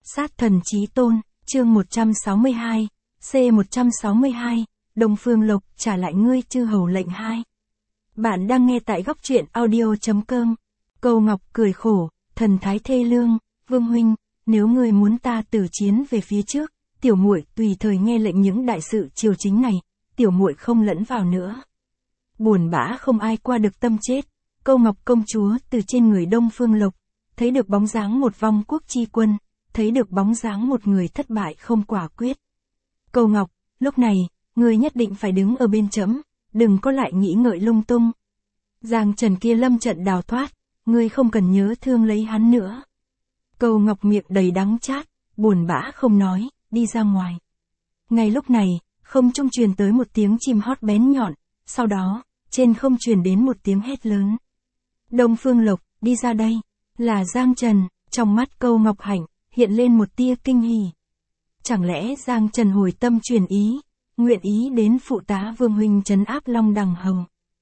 Sát thần chí tôn, chương 162, C162, Đông Phương Lộc trả lại ngươi chư hầu lệnh 2. Bạn đang nghe tại góc truyện audio.com. Câu Ngọc cười khổ, thần thái thê lương, Vương huynh, nếu ngươi muốn ta tử chiến về phía trước, tiểu muội tùy thời nghe lệnh những đại sự triều chính này, tiểu muội không lẫn vào nữa. Buồn bã không ai qua được tâm chết, Câu Ngọc công chúa từ trên người Đông Phương Lộc, thấy được bóng dáng một vong quốc chi quân, thấy được bóng dáng một người thất bại không quả quyết. Câu Ngọc, lúc này, ngươi nhất định phải đứng ở bên trẫm, đừng có lại nghĩ ngợi lung tung. Giang Trần kia lâm trận đào thoát, ngươi không cần nhớ thương lấy hắn nữa. Câu Ngọc miệng đầy đắng chát, buồn bã không nói, đi ra ngoài. Ngay lúc này, không trung truyền tới một tiếng chim hót bén nhọn, sau đó, trên không truyền đến một tiếng hét lớn. Đông Phương Lộc, đi ra đây, là Giang Trần, trong mắt Câu Ngọc Hạnh, hiện lên một tia kinh hỉ. Chẳng lẽ Giang Trần hồi tâm truyền ý, nguyện ý đến phụ tá Vương huynh trấn áp Long Đằng Hầu.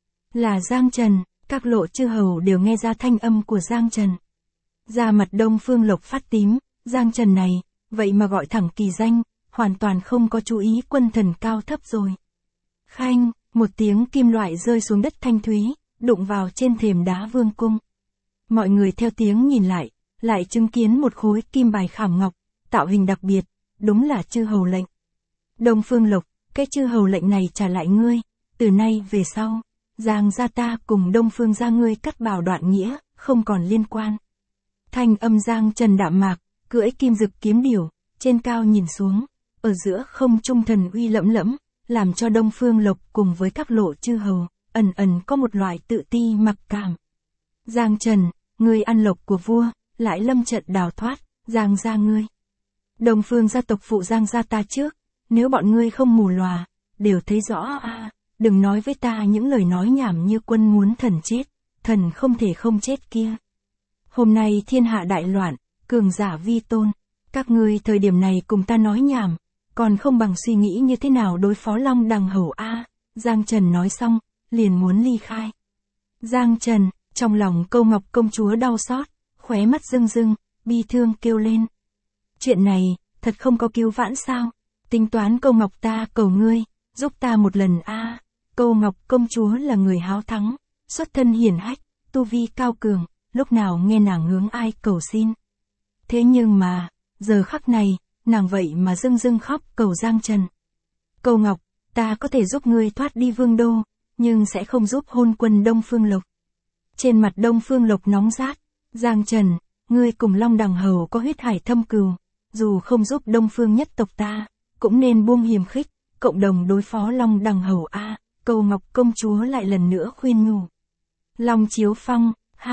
Là Giang Trần, các lộ chư hầu đều nghe ra thanh âm của Giang Trần. Da mặt Đông Phương Lộc phát tím, Giang Trần này, vậy mà gọi thẳng kỳ danh, hoàn toàn không có chú ý quân thần cao thấp rồi. Khanh, một tiếng kim loại rơi xuống đất thanh thúy, đụng vào trên thềm đá vương cung. Mọi người theo tiếng nhìn lại chứng kiến một khối kim bài khảm ngọc, tạo hình đặc biệt, đúng là chư hầu lệnh. Đông Phương Lộc, cái chư hầu lệnh này trả lại ngươi, từ nay về sau, Giang gia ta cùng Đông Phương gia ngươi cắt bảo đoạn nghĩa, không còn liên quan. Thanh âm Giang Trần đạm mạc, cưỡi kim dực kiếm điểu, trên cao nhìn xuống, ở giữa không trung thần uy lẫm lẫm, làm cho Đông Phương Lộc cùng với các lộ chư hầu, ẩn ẩn có một loại tự ti mặc cảm. Giang Trần, ngươi ăn lộc của vua, lại lâm trận đào thoát, Giang gia ngươi. Đông Phương gia tộc phụ Giang gia ta trước, nếu bọn ngươi không mù lòa, đều thấy rõ đừng nói với ta những lời nói nhảm như quân muốn thần chết, thần không thể không chết kia. Hôm nay thiên hạ đại loạn, cường giả vi tôn, các ngươi thời điểm này cùng ta nói nhảm, còn không bằng suy nghĩ như thế nào đối phó Long Đằng Hầu Giang Trần nói xong, liền muốn ly khai. Giang Trần, trong lòng Câu Ngọc công chúa đau xót, khóe mắt rưng rưng, bi thương kêu lên. Chuyện này, thật không có cứu vãn sao? Tính toán Câu Ngọc ta cầu ngươi, giúp ta một lần Câu Ngọc công chúa là người háo thắng, xuất thân hiển hách, tu vi cao cường, lúc nào nghe nàng hướng ai cầu xin. Thế nhưng mà, giờ khắc này, nàng vậy mà rưng rưng khóc cầu Giang Trần. Câu Ngọc, ta có thể giúp ngươi thoát đi vương đô, nhưng sẽ không giúp hôn quân Đông Phương Lộc. Trên mặt Đông Phương Lộc nóng rát, Giang Trần, ngươi cùng Long Đằng Hầu có huyết hải thâm cừu, dù không giúp Đông Phương nhất tộc ta, cũng nên buông hiềm khích, cộng đồng đối phó Long Đằng Hầu Câu Ngọc công chúa lại lần nữa khuyên nhủ. Long Chiếu Phong,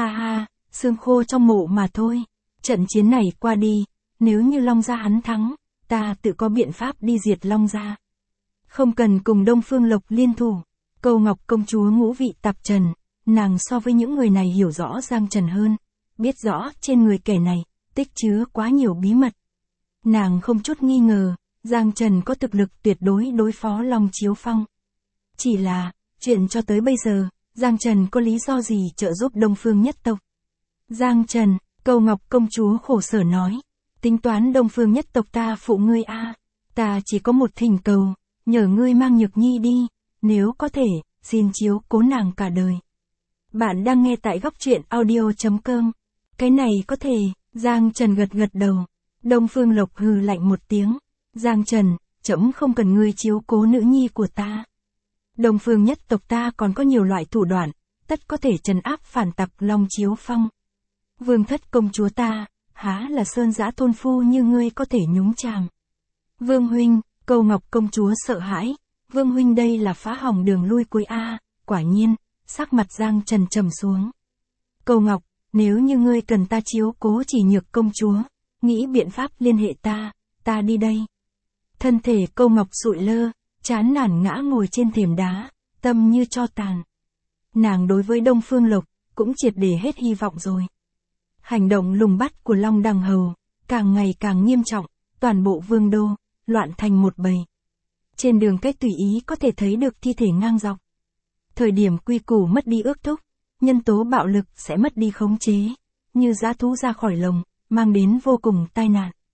xương khô trong mộ mà thôi, trận chiến này qua đi, nếu như Long gia hắn thắng, ta tự có biện pháp đi diệt Long gia. Không cần cùng Đông Phương Lộc liên thủ. Câu Ngọc công chúa ngũ vị tạp trần, nàng so với những người này hiểu rõ Giang Trần hơn, biết rõ trên người kẻ này, tích chứa quá nhiều bí mật. Nàng không chút nghi ngờ, Giang Trần có thực lực tuyệt đối đối phó Long Chiếu Phong. Chỉ là, chuyện cho tới bây giờ, Giang Trần có lý do gì trợ giúp Đông Phương nhất tộc? Giang Trần, Câu Ngọc công chúa khổ sở nói, tính toán Đông Phương nhất tộc ta phụ ngươi ta chỉ có một thỉnh cầu, nhờ ngươi mang Nhược Nhi đi, nếu có thể, xin chiếu cố nàng cả đời. Bạn đang nghe tại góc truyện audio.com. Cái này có thể, Giang Trần gật gật đầu. Đông Phương Lộc hừ lạnh một tiếng. Giang Trần, trẫm không cần ngươi chiếu cố nữ nhi của ta. Đông Phương nhất tộc ta còn có nhiều loại thủ đoạn, tất có thể trấn áp phản tặc Long Chiếu Phong. Vương thất công chúa ta, há là sơn dã thôn phu như ngươi có thể nhúng chàm. Vương huynh, Câu Ngọc công chúa sợ hãi. Vương huynh đây là phá hỏng đường lui cuối quả nhiên, sắc mặt Giang Trần trầm xuống. Câu Ngọc, nếu như ngươi cần ta chiếu cố chỉ Nhược công chúa, nghĩ biện pháp liên hệ ta đi đây. Thân thể Câu Ngọc sụi lơ, chán nản ngã ngồi trên thềm đá, tâm như tro tàn. Nàng đối với Đông Phương Lộc, cũng triệt để hết hy vọng rồi. Hành động lùng bắt của Long Đằng Hầu, càng ngày càng nghiêm trọng, toàn bộ vương đô, loạn thành một bầy. Trên đường cách tùy ý có thể thấy được thi thể ngang dọc. Thời điểm quy củ mất đi ước thúc, nhân tố bạo lực sẽ mất đi khống chế, như dã thú ra khỏi lồng, mang đến vô cùng tai nạn.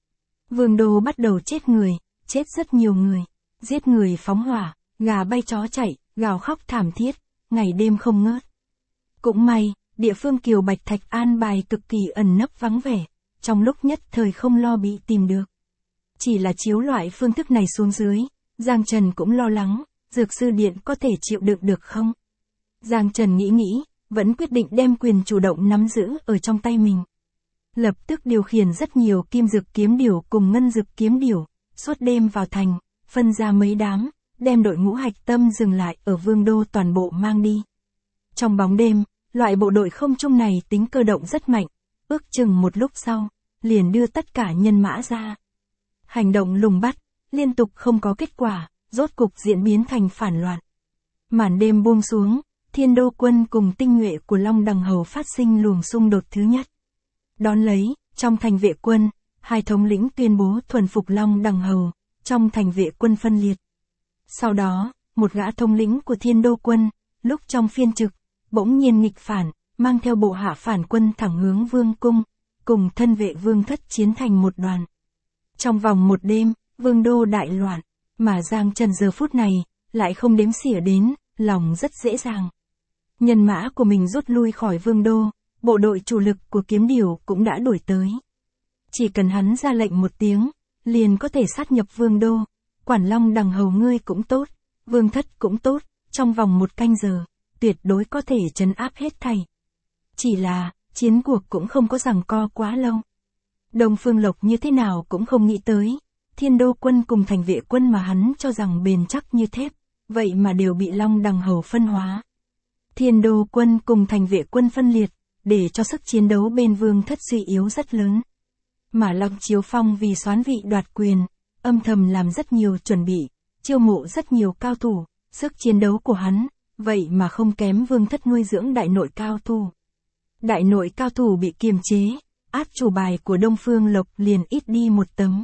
Vương đô bắt đầu chết người, chết rất nhiều người, giết người phóng hỏa, gà bay chó chạy, gào khóc thảm thiết, ngày đêm không ngớt. Cũng may, địa phương Kiều Bạch Thạch an bài cực kỳ ẩn nấp vắng vẻ, trong lúc nhất thời không lo bị tìm được. Chỉ là chiếu loại phương thức này xuống dưới, Giang Trần cũng lo lắng, Dược Sư Điện có thể chịu đựng được không? Giang Trần nghĩ, vẫn quyết định đem quyền chủ động nắm giữ ở trong tay mình. Lập tức điều khiển rất nhiều kim dực kiếm điểu cùng ngân dực kiếm điểu, suốt đêm vào thành, phân ra mấy đám, đem đội ngũ hạch tâm dừng lại ở Vương đô toàn bộ mang đi. Trong bóng đêm, loại bộ đội không trung này tính cơ động rất mạnh, ước chừng một lúc sau, liền đưa tất cả nhân mã ra. Hành động lùng bắt, liên tục không có kết quả, rốt cục diễn biến thành phản loạn. Màn đêm buông xuống, Thiên Đô quân cùng tinh nhuệ của Long Đằng Hầu phát sinh luồng xung đột thứ nhất. Đón lấy, trong thành vệ quân, hai thống lĩnh tuyên bố thuần phục Long Đằng Hầu, trong thành vệ quân phân liệt. Sau đó, một gã thống lĩnh của Thiên Đô quân, lúc trong phiên trực, bỗng nhiên nghịch phản, mang theo bộ hạ phản quân thẳng hướng Vương cung, cùng thân vệ Vương Thất chiến thành một đoàn. Trong vòng một đêm, Vương đô đại loạn, mà Giang Trần giờ phút này, lại không đếm xỉa đến, lòng rất dễ dàng. Nhân mã của mình rút lui khỏi Vương đô, bộ đội chủ lực của kiếm điểu cũng đã đuổi tới. Chỉ cần hắn ra lệnh một tiếng, liền có thể sát nhập Vương đô, quản Long Đằng Hầu ngươi cũng tốt, Vương Thất cũng tốt, trong vòng một canh giờ, tuyệt đối có thể trấn áp hết thảy. Chỉ là, chiến cuộc cũng không có giằng co quá lâu. Đông Phương Lộc như thế nào cũng không nghĩ tới, Thiên Đô quân cùng thành vệ quân mà hắn cho rằng bền chắc như thép, vậy mà đều bị Long Đằng Hầu phân hóa. Thiên Đô quân cùng thành vệ quân phân liệt, để cho sức chiến đấu bên Vương Thất suy yếu rất lớn. Mà Long Chiếu Phong vì soán vị đoạt quyền, âm thầm làm rất nhiều chuẩn bị, chiêu mộ rất nhiều cao thủ, sức chiến đấu của hắn, vậy mà không kém Vương Thất nuôi dưỡng đại nội cao thủ. Đại nội cao thủ bị kiềm chế, át chủ bài của Đông Phương Lộc liền ít đi một tấm.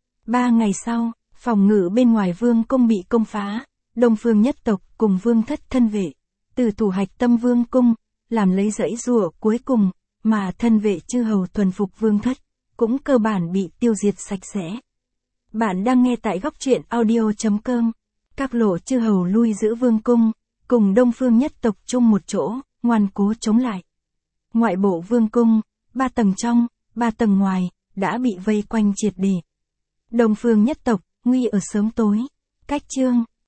3 ngày sau, phòng ngự bên ngoài Vương cung bị công phá, Đông Phương nhất tộc cùng Vương Thất thân vệ, từ thủ hạch tâm Vương cung, làm lấy dãy giụa cuối cùng, mà thân vệ chư hầu thuần phục Vương Thất, cũng cơ bản bị tiêu diệt sạch sẽ. Bạn đang nghe tại góc truyện audio.com. Các lộ chư hầu lui giữ Vương cung, cùng Đông Phương nhất tộc chung một chỗ, ngoan cố chống lại. Ngoại bộ Vương cung, 3 tầng trong, 3 tầng ngoài, đã bị vây quanh triệt để. Đông Phương nhất tộc, nguy ở sớm tối. Cách chương